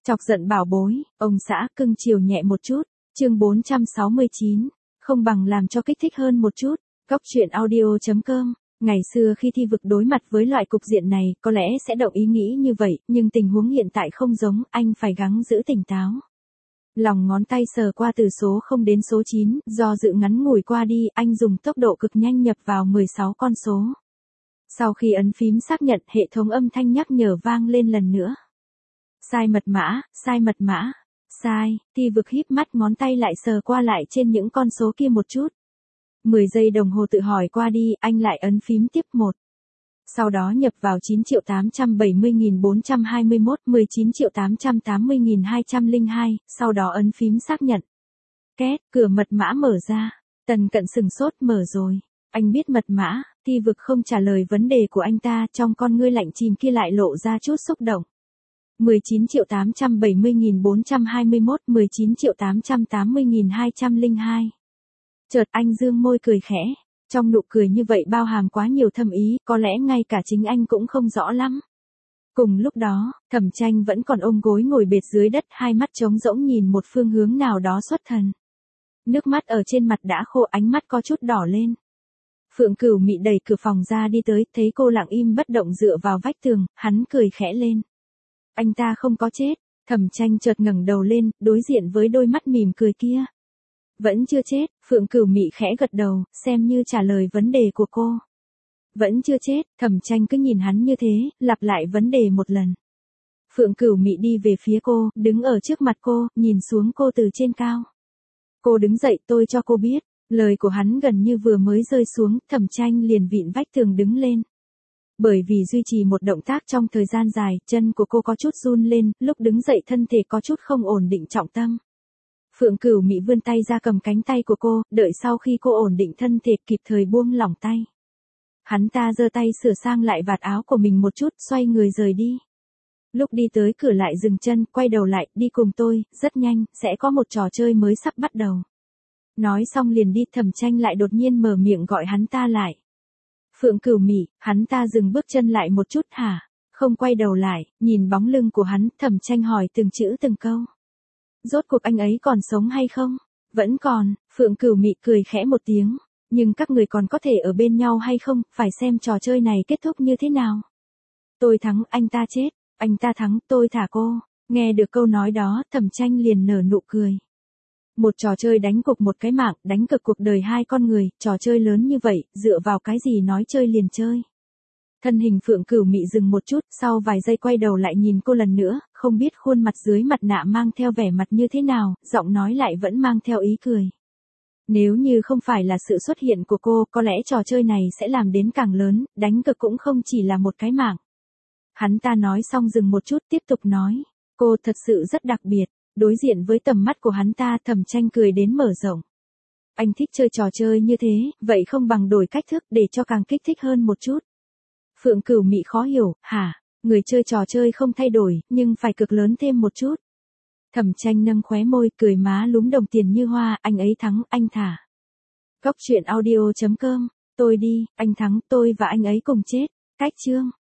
Chọc giận bảo bối, ông xã cưng chiều nhẹ một chút. Chương 469, không bằng làm cho kích thích hơn một chút. Góc truyện audio.com. Ngày xưa khi Thi Vực đối mặt với loại cục diện này, có lẽ sẽ động ý nghĩ như vậy, nhưng tình huống hiện tại không giống, anh phải gắng giữ tỉnh táo. Lòng ngón tay sờ qua từ số 0 đến số 9, do dự ngắn ngủi qua đi, anh dùng tốc độ cực nhanh nhập vào 16 con số. Sau khi ấn phím xác nhận, hệ thống âm thanh nhắc nhở vang lên lần nữa. Sai mật mã, sai mật mã, sai. Thi Vực híp mắt, ngón tay lại sờ qua lại trên những con số kia một chút. 10 giây đồng hồ tự hỏi qua đi, anh lại ấn phím tiếp 1. Sau đó nhập vào 9.870.421, 19.880.202, sau đó ấn phím xác nhận. Két, cửa mật mã mở ra. Tần Cận sừng sốt, mở rồi. Anh biết mật mã. Thi Vực không trả lời vấn đề của anh ta, trong con ngươi lạnh chìm kia lại lộ ra chút xúc động. 19.870.421, 19.880.202. Chợt anh dương môi cười khẽ. Trong nụ cười như vậy bao hàm quá nhiều thâm ý, có lẽ ngay cả chính anh cũng không rõ lắm. Cùng lúc đó, Thẩm Tranh vẫn còn ôm gối ngồi bệt dưới đất, hai mắt trống rỗng nhìn một phương hướng nào đó xuất thần. Nước mắt ở trên mặt đã khô, ánh mắt có chút đỏ lên. Phượng Cửu Mị đẩy cửa phòng ra đi tới, thấy cô lặng im bất động dựa vào vách tường, hắn cười khẽ lên. Anh ta không có chết. Thẩm Tranh chợt ngẩng đầu lên, đối diện với đôi mắt mỉm cười kia. Vẫn chưa chết. Phượng Cửu Mị khẽ gật đầu, xem như trả lời vấn đề của cô. Vẫn chưa chết. Thẩm Tranh cứ nhìn hắn như thế, lặp lại vấn đề một lần. Phượng Cửu Mị đi về phía cô, đứng ở trước mặt cô, nhìn xuống cô từ trên cao. Cô đứng dậy, tôi cho cô biết. Lời của hắn gần như vừa mới rơi xuống, Thẩm Tranh liền vịn vách tường đứng lên. Bởi vì duy trì một động tác trong thời gian dài, chân của cô có chút run lên, lúc đứng dậy thân thể có chút không ổn định trọng tâm. Phượng Cửu Mị vươn tay ra cầm cánh tay của cô, đợi sau khi cô ổn định thân thể kịp thời buông lỏng tay. Hắn ta giơ tay sửa sang lại vạt áo của mình một chút, xoay người rời đi. Lúc đi tới cửa lại dừng chân, quay đầu lại, đi cùng tôi, rất nhanh, sẽ có một trò chơi mới sắp bắt đầu. Nói xong liền đi. Thẩm Tranh lại đột nhiên mở miệng gọi hắn ta lại. Phượng Cửu Mị, hắn ta dừng bước chân lại một chút. Hả? Không quay đầu lại, nhìn bóng lưng của hắn, Thẩm Tranh hỏi từng chữ từng câu. Rốt cuộc anh ấy còn sống hay không? Vẫn còn. Phượng Cửu Mị cười khẽ một tiếng. Nhưng các người còn có thể ở bên nhau hay không, phải xem trò chơi này kết thúc như thế nào. Tôi thắng, anh ta chết. Anh ta thắng, tôi thả cô. Nghe được câu nói đó, Thẩm Tranh liền nở nụ cười. Một trò chơi đánh cược một cái mạng, đánh cược cuộc đời hai con người, trò chơi lớn như vậy, dựa vào cái gì nói chơi liền chơi. Thân hình Phượng Cửu Mị dừng một chút, sau vài giây quay đầu lại nhìn cô lần nữa, không biết khuôn mặt dưới mặt nạ mang theo vẻ mặt như thế nào, giọng nói lại vẫn mang theo ý cười. Nếu như không phải là sự xuất hiện của cô, có lẽ trò chơi này sẽ làm đến càng lớn, đánh cược cũng không chỉ là một cái mạng. Hắn ta nói xong dừng một chút, tiếp tục nói, cô thật sự rất đặc biệt. Đối diện với tầm mắt của hắn ta, Thẩm Tranh cười đến mở rộng. Anh thích chơi trò chơi như thế, vậy không bằng đổi cách thức để cho càng kích thích hơn một chút. Phượng Cửu Mị khó hiểu, hả? Người chơi trò chơi không thay đổi, nhưng phải cực lớn thêm một chút. Thẩm Tranh nâng khóe môi, cười má lúm đồng tiền như hoa, anh ấy thắng, anh thả. Góc truyện audio.com, tôi đi, anh thắng, tôi và anh ấy cùng chết. Cách chương.